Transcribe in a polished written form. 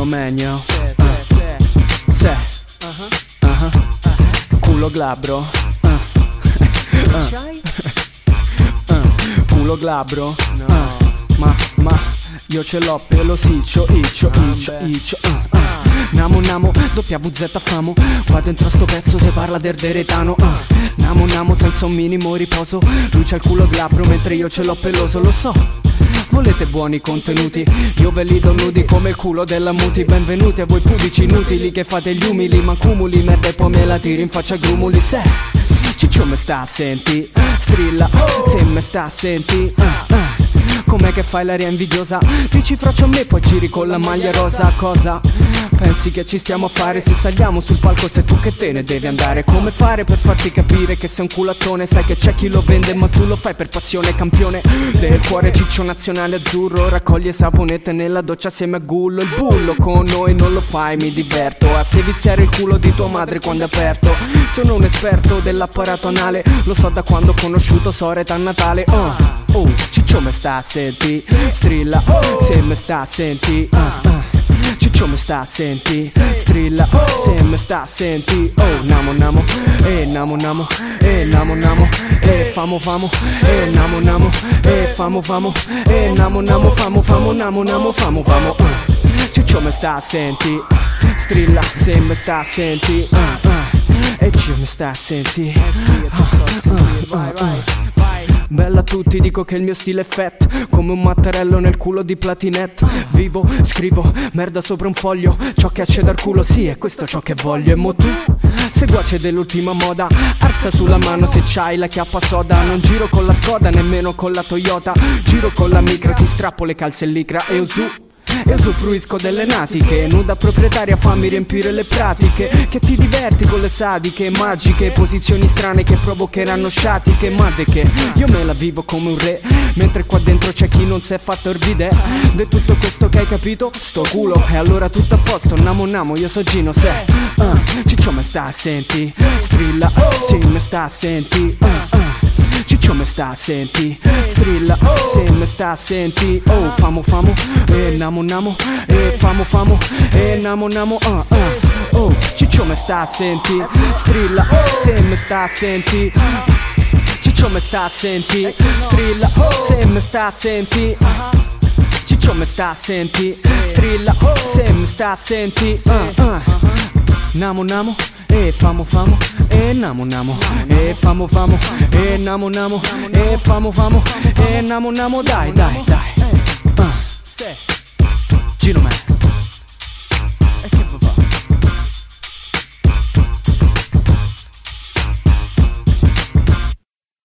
meglio. Se culo glabro. Culo glabro. Ma io ce l'ho pelo siccio, iccio. Namo, WZ famo. Qua dentro sto pezzo se parla del veretano. Namo senza un minimo riposo. Lui c'ha il culo glabro mentre io ce l'ho peloso, lo so. Volete buoni contenuti? Io ve li do nudi come il culo della muti. Benvenuti a voi pudici inutili che fate gli umili, ma cumuli merda e poi me la tiri in faccia grumuli. Se Ciccio me sta a senti, strilla, se me sta a senti. Com'è che fai l'aria invidiosa? Dici froccio a me poi giri con la maglia rosa. Cosa pensi che ci stiamo a fare? Se saliamo sul palco sei tu che te ne devi andare. Come fare per farti capire che sei un culattone? Sai che c'è chi lo vende ma tu lo fai per passione. Campione del cuore ciccio nazionale azzurro. Raccoglie saponette nella doccia assieme a Gullo. Il bullo con noi non lo fai, mi diverto a seviziare il culo di tua madre quando è aperto. Sono un esperto dell'apparato anale. Lo so da quando ho conosciuto Soreta a Natale. Ciccio me sta a senti, strilla, se me sta a senti. Ciccio me sta a senti, strilla, se me sta a senti. Namo, namo, namo, famo, namo, famo, namo. Ciccio me sta a senti, strilla, se me sta a senti. E Cio me sta a senti. Bella a tutti, dico che il mio stile è fat come un mattarello nel culo di Platinette. Vivo, scrivo, merda sopra un foglio. Ciò che esce dal culo, sì, è questo ciò che voglio. E mo tu, seguace dell'ultima moda, alza sulla mano se c'hai la chiappa soda. Non giro con la Skoda, nemmeno con la Toyota. Giro con la micra, ti strappo le calze in licra e usufruisco delle natiche. Nuda proprietaria, fammi riempire le pratiche. Che ti diverti con le sadiche, magiche posizioni strane che provocheranno sciatiche. Ma de che, io me la vivo come un re, mentre qua dentro c'è chi non si è fatto orbide. De tutto questo che hai capito, sto culo. E allora tutto a posto, namo, io so Gino, se Ciccio me sta a senti, strilla, se me sta a senti. Ciccio me sta a senti, strilla, se me sta a senti. Famo, namo, famo, namo. Ciccio me sta a senti, strilla, se me sta a senti. Ciccio me sta a senti, strilla, se me sta a senti. Ciccio me sta a senti, strilla, se me sta a senti. Namo, famo, namo, famo, namo, namo, dai. Gino man.